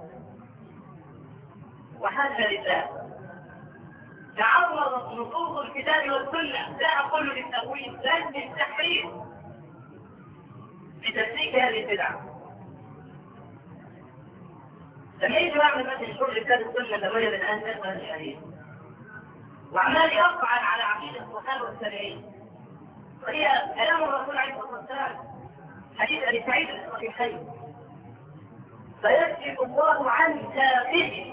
وحاشا لله تعرضت نصوص الكتاب والسنة، لا أقول للتأويل بل للتحريف لتفسير هذه البدعة. لما يجي واحد مثل يشوف كتاب السنة تبين الآن تقرأ الحديث وعمال يفعل على عقيدة الصحابة والتابعين، وهي كلام الرسول عليه الصلاة والسلام حديث أبي سعيد الصحيحين فيكشف الله عن ساقه.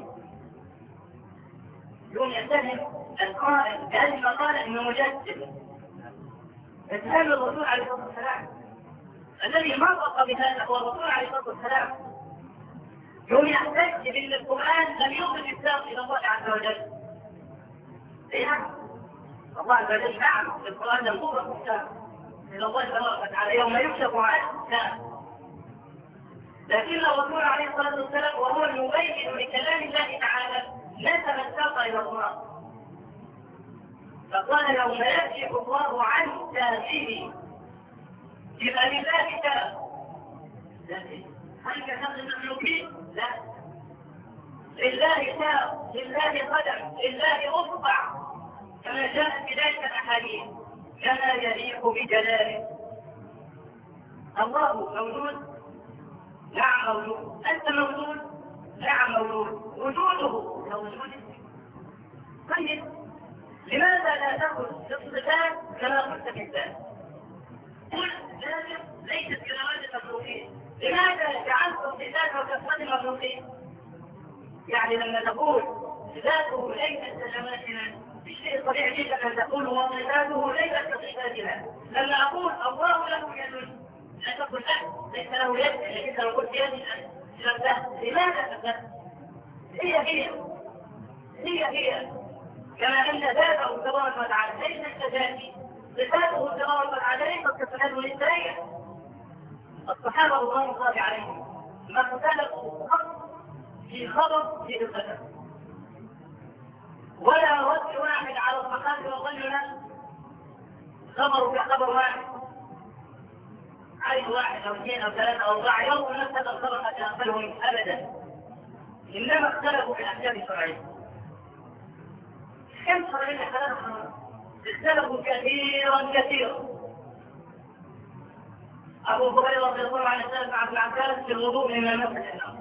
يوم يتهم القائل كأنما قال إنه مجسد، يتهم الرسول عليه الصلاة والسلام الذي نطق بهذا هو الرسول عليه الصلاة والسلام. يوم يحتج بأن القرآن لم يضف الساق إلى الله عز وجل. نعم الله عز وجل نعم القرآن لم يضف الساق إلى الله تبارك وتعالى يوم يكشف عن الساق، لكن الرسول عليه الصلاة والسلام وهو المبين لكلام الله تعالى نسب الساق إلى الله، فقال يوم يكشف الله عن ساقه يبقى لله ساق. هل كتاب المخلوقين؟ لا، لله ساق، لله قدم، لله اصبع كما جاءت في ذلك الاحاديث. كما يليق بجلاله. الله موجود؟ نعم موجود. أنت موجود؟ نعم موجود. وجوده كوجودك. طيب لماذا لا تأخذ الصفات كما قلت في الذات؟ قل ذلك ليست كلمات المخلوقين. لماذا جعلت الصفات وكصفات المخلوقين؟ يعني لما تقول ذاته ليست كلماتنا الشيء طبيعي جدا ان تقول وصفاته ليست كصفاتنا. لما اقول الله له يد لا تقل لا ليس له يد، لكن لو قلت يد لماذا تفهم؟ هي هي هي هي كما ان ذاته تبارك وتعالى ليست كذاتي، صفاته تبارك وتعالى ليست كصفاته الانسانيه. الصحابه رضوان الله عليهم ما اختلفوا في خبر في القدر، ولا رد واحد على الصحابه وظن له خبر كخبر واحد، عايز واحد او اثنين او ثلاثه او اربعه يوم نفس هذا الخبر قد يقبلهم ابدا، انما اختلفوا في الاحكام الشرعيه. كم شرعيه اختلفوا؟ اختلفوا كثيرا كثيرا. ابو هريره رضي الله عنه سال عن ابن عباس في الوضوء مما مسح النار.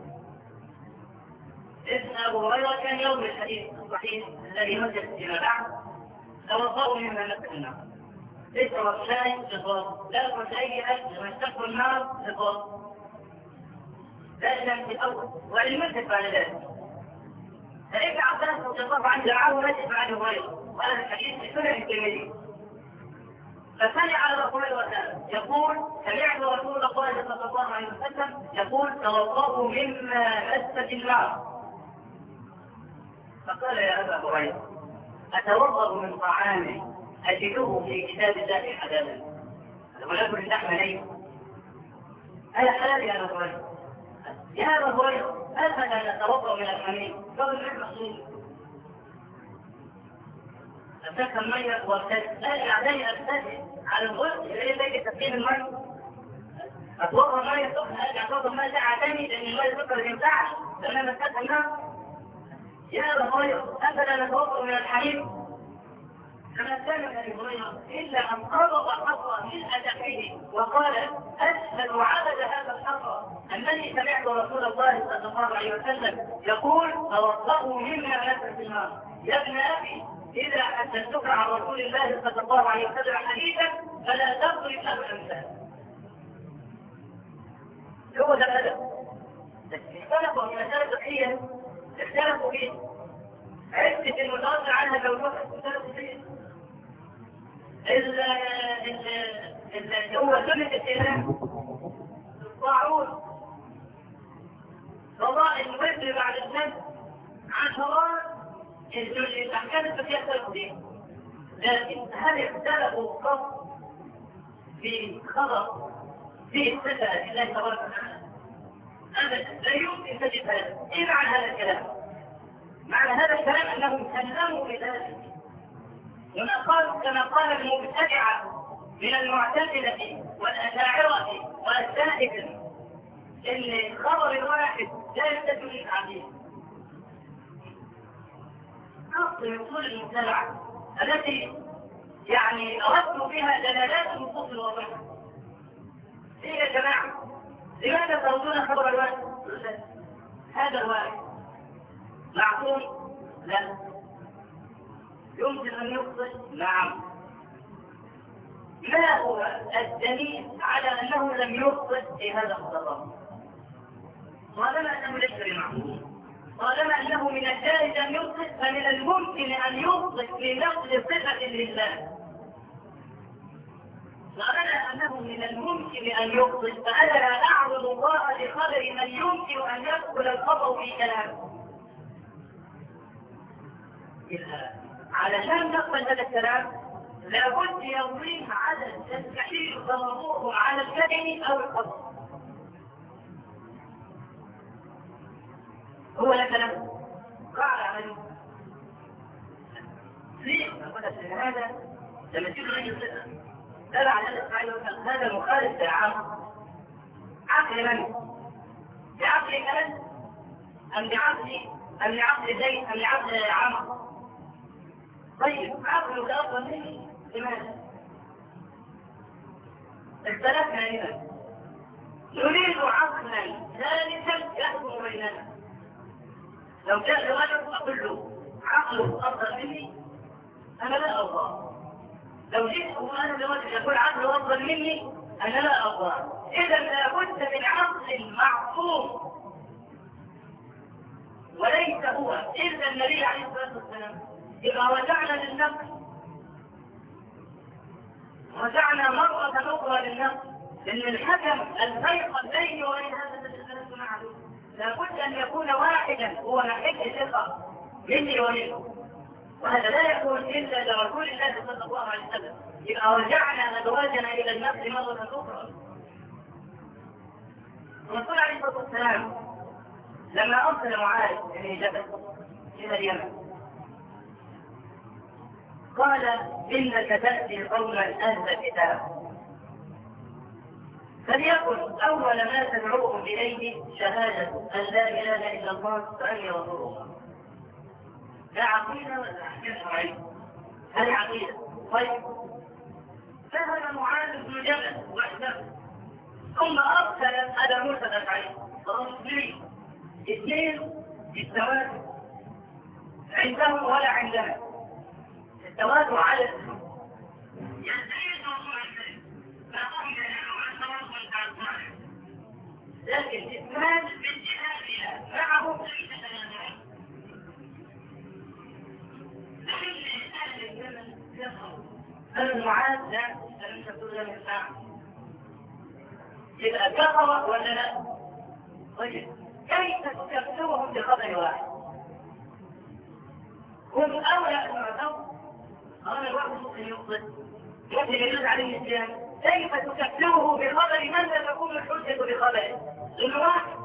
اسم ابو هريره كان يوم الحديث الصحيح الذي مسح فيما بعد توضأوا مما مسح النار. اشرب شاي للضوء، لا تاكل اي اكل واشتق النار للضوء. لازم في الاول ولمسح بعد ذلك. فابن عباس رضي الله عنه دعاه مسح بعد هريره، وهذا الحديث في سنن الترمذي. فسمع ابو هريره يقول سمعت رسول الله صلى الله عليه وسلم يقول توضأوا مما مست النار. فقال يا ابا هريره اتوضأ من طعام أجده في كتاب الله حلالا ولكن اللحم ليس أنا حلال يا أبا هريرة. يا أبا هريرة أفلا نتوضأ من الحميم؟ قال غير مقصود. أمسك المية وارتد لا يعني أرتد على الغسل اللي هي تسخين المية. أتوضأ المية سخنة أرجع أتوضأ المية ساعة ثاني لأن المية سخنة ما ينفعش لأنها مسكتها النار. يا أبا هريرة أفلا نتوضأ من الحميم؟ فما كان من ابي هريره الا ان قبض حصى من ادفه وقال اشهد عبد هذا الحصى انني سمعت رسول الله صلى الله عليه وسلم يقول توضأوا مما نزل في النار. يا ابن ابي اذا حدثتك عن رسول الله صلى الله عليه وسلم حديثا فلا تضرب له الامثال. هو ده الادب. اختلفوا في مساله فقهيه اختلفوا فيه. عدة المتوفى عنها زوجها اختلفوا فيه. اللي هو سنة الإله الطاعون قضاء المثل بعد النفس عشرات الأحكام الفقهية اختلفوا فيه. لكن هل اختلفوا قط في خبر في صفة لله تبارك وتعالى؟ أبدا لا يمكن تجد هذا. إيه معنى هذا الكلام؟ معنى هذا الكلام أنهم سلموا بذلك وما قالوا كما قال المبتدعة من المعتزلة والأشاعرة والسائكة إن خبر الواحد لا يستدل للتعديل. أصل أصول المبتدعة التي يعني أردت بها دلالات النصوص الواضحة. إيه يا جماعة؟ لماذا تردون خبر الواحد؟ هذا الواحد معقول؟ لا. يمكن أن يخطئ؟ نعم. ما هو الدليل على أنه لم يخطئ في هذا الخطأ؟ طالما أنه ليس بمعقول، طالما أنه من الجائز أن يخطئ فمن الممكن أن يخطئ في نقل صفة لله. طالما أنه من الممكن أن يخطئ فأنا لا أعبد الله لخبر من يمكن أن يدخل الخطأ في كلامه. علشان نقبل هذا الكلام لابد يضيف عدد يستحيل ضربوه على الكلم او القصد. هو لا كلام قال عليه ليه هذا لما تجيب غير الصفه تبع هذا مخالف للعام. عقل من؟ بعقل كلام ام بعقل ام لعقل زيد ام لعقل عمر؟ طيب عقله ده أفضل منه. لماذا؟ اختلفنا هنا، نريد عقلا ثالثا يحكم بيننا. لو جاء رجل اقول له عقله افضل مني انا لا ارضى، لو جئت وانا لرجل يقول عقله افضل مني انا لا ارضى. اذا لابد من عقل معصوم وليس هو الا النبي عليه الصلاه والسلام. اذا رجعنا للنفس، رجعنا مرة أخرى للنفس، لأن الحكم الفيصل بيني وبين هذا الذي اختلفت معه لابد أن يكون واحدا هو محل ثقة مني ومنه، وهذا لا يكون إلا لرسول الله صلى الله عليه وسلم. إذا رجعنا أزواجنا إلى النفس مرة أخرى، الرسول عليه الصلاة والسلام لما أرسل معاذ بن جبل إلى اليمن قال إنك تأتي قوما أهل كتاب، فليكن أول ما تدعوهم إليه شهادة أن لا إله إلا الله وأني رسول الله. لا عقيدة ولا أحكام شرعية، هذه عقيدة. طيب، ذهب معاذ بن جبل وحده ثم أرسل أبا موسى الأشعري رسولين اثنين بالتواتر عندهم ولا عندنا. التواتر على السلوك يزيد ويزيد فهم ينالوا عن تواتر التعصر، لكن إثمان بانتهائها معه ليس تنازعا. لكن أهل الزمن يظهر المعاد لا لم تكن له الساعة يبقى كفر ولا لا؟ طيب، كيف تكفرهم بخبر واحد؟ هم أولى أن يعتوا هذا الواحد ممكن يقصد ممكن يجوز عليه الإسلام. كيف تكفره بخبر من لا تكون الحجة بخبره؟ لأنه واحد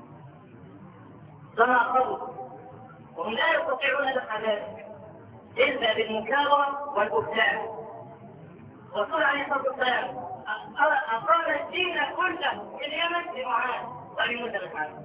تناقضوا وهم لا يستطيعون دفع ذلك إلا بالمكابرة والبهتان. الرسول عليه الصلاة والسلام أقام الدين كله في اليمن لمعاذ ولموسى الأشعري،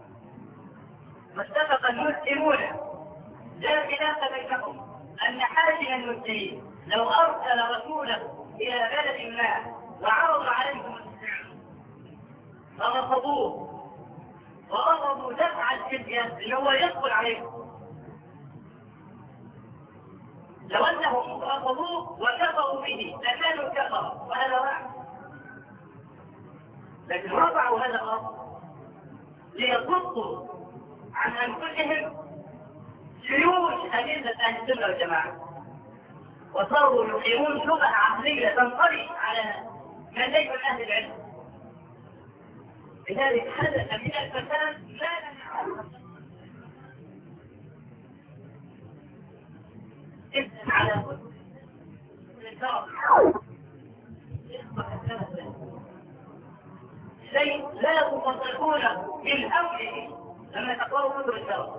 واتفق المسلمون لا خلاف بينهم أن حاكم المسلمين لو أرسل رسوله إلى بلد ما وعرض عليهم الإسلام فرفضوه ورفضوا دفع الجزية اللي هو يدخل عليهم، لو أنهم رفضوه وكفروا به لكانوا كفروا وهذا واحد، لكن رفعوا هذا الأمر ليصدوا عن أنفسهم جيوش أجهزة أهل السنة والجماعة، وصاروا يقيمون شبهة عقلية تنطلي على من ليس من أهل العلم. لذلك حدث من الفساد ما لم يعرف اسم على كل شيء لا تصدقونه من أوله لما تقرأوا كتب الشرع.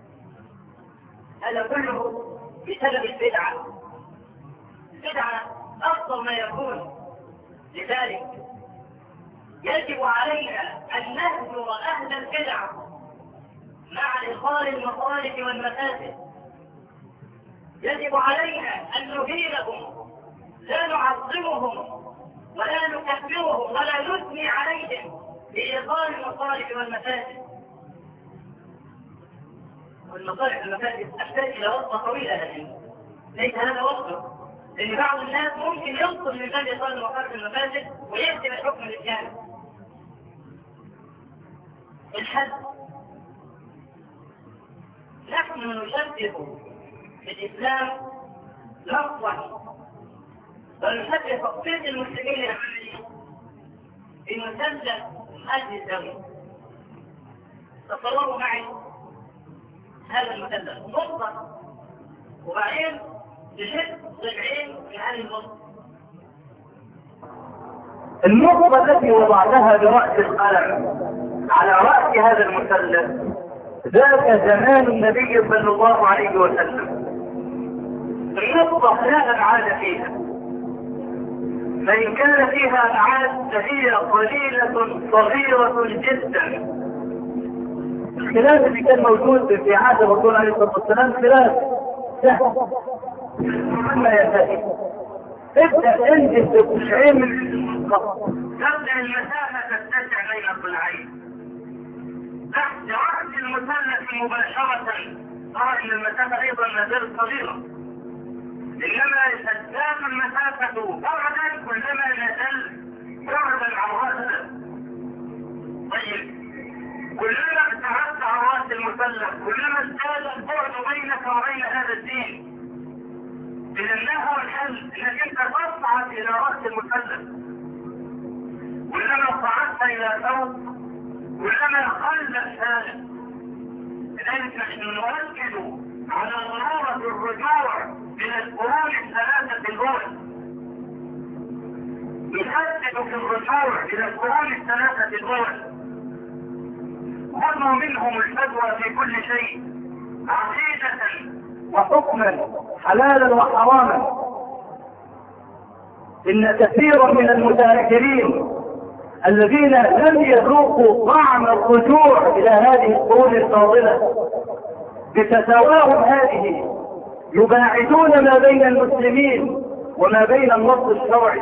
هذا كله بسبب البدعة. البدعة أفضل ما يكون. لذلك يجب علينا أن نهجر أهل البدعة مع إدخال المصالح والمفاسد. يجب علينا أن نهينهم، لا نعظمهم ولا نكفرهم ولا نثني عليهم بإدخال المصالح والمفاسد. والمصالح والمفاسد تحتاج إلى وصفة طويلة، لكن ليس هذا وصفه، لأن بعض الناس ممكن ينصر من باب إدخال المصالح والمفاسد ويأتي بالحكم الإسلامي. الحد، نحن نشبه الإسلام لفظا ونشبه تقسيم المسلمين العمليين بمثلث حد الزوي. تصوروا معي هذا المثلث نقطة وبعدين بشد ضلعين في هذه النقطة. النقطة التي وضعتها برأس القلم على رأس هذا المثلث ذاك زمان النبي صلى الله عليه وسلم. النقطة لا أبعاد فيها، فإن كان فيها أبعاد فهي قليلة صغيرة جدا. الخلاف اللي كان موجود في عهد الرسول عليه الصلاة والسلام خلاف سهل مما ينتهي. ابدأ انجز بقشعين من دقة تبدأ المسافة تتسع بين الضلعين تحت رأس المثلث مباشرة. ترى ان المسافة ايضا ما زالت صغيرة، انما تزداد المسافة بعدا كلما نزل بعدا عن رأسه. طيب كلما ابتعدت عن رأس المثلث كلما ازداد البعد بينك وبين هذا الدين. إذا ما هو الحل؟ انك انت تصعد الى رأس المثلث. كلما صعدت الى فوق كلما قل الحال. لذلك نحن نؤكد على ضرورة الرجوع الى القرون الثلاثة الأولى. نحدد في الرجوع الى القرون الثلاثة الأولى. خذوا منهم الفتوى في كل شيء، عقيدة وحكما، حلالا وحراما. إن كثيرا من المتأخرين الذين لم يذوقوا طعم الرجوع إلى هذه القرون الفاضلة بفتاواهم هذه يباعدون ما بين المسلمين وما بين النص الشرعي.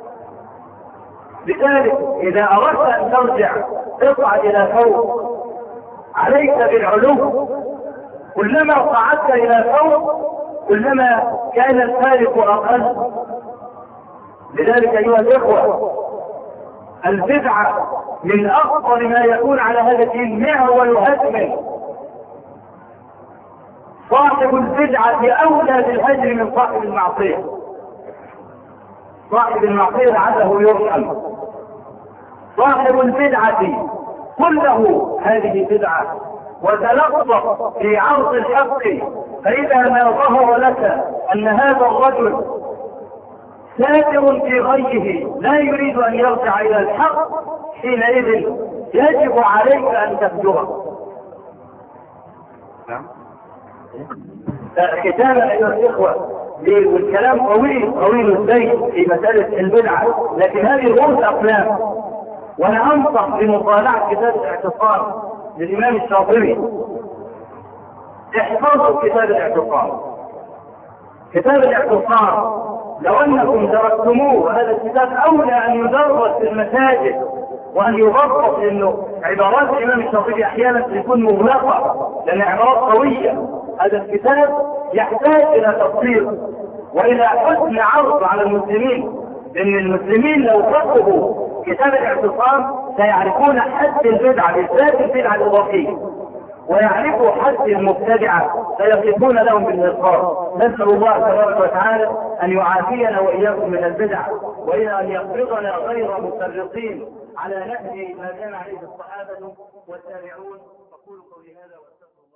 لذلك إذا أردت أن ترجع اصعد إلى فوق، عليك بالعلو. كلما صعدت إلى فوق كلما كان الفارق أقل. لذلك أيها الإخوة البدعة من أخطر ما يكون على هذا الدين معول هدم. صاحب البدعة أولى بالهجر من صاحب المعصية. صاحب المعصية لعله يرحم. صاحب البدعة كله هذه بدعة، وتلطف في عرض الحق. فإذا ما ظهر لك أن هذا الرجل ساتر في غيه لا يريد أن يرجع إلى الحق، حينئذ يجب عليك أن تفجره. ختاما أيها الإخوة، والكلام طويل طويل الزيت في مسألة البدعة، لكن هذه رؤوس أقلام. وأنا أنصح بمطالعة كتاب الاعتصام للإمام الشاطبي. احفظوا كتاب الاعتصام. كتاب الاعتصام لو أنكم درستموه، وهذا الكتاب أولى أن يدرس في المساجد وأن يضبط، لأنه عبارات الإمام الشاطبي أحيانا تكون مغلقة لأن عبارات قوية. هذا الكتاب يحتاج إلى تفصيل وإلى حسن عرض على المسلمين، لأن المسلمين لو فقهوا كتاب الاعتصام سيعرفون حد البدعة، بالذات البدعة الإضافية، ويعرفوا حد المبتدعة فيقفون لهم بالنصار. نسأل الله تبارك وتعالى أن يعافينا وإياكم من البدع، وإلى أن يقبضنا غير مفرطين على نهج ما كان عليه الصحابة والتابعون. أقول قولي هذا واستغفر الله.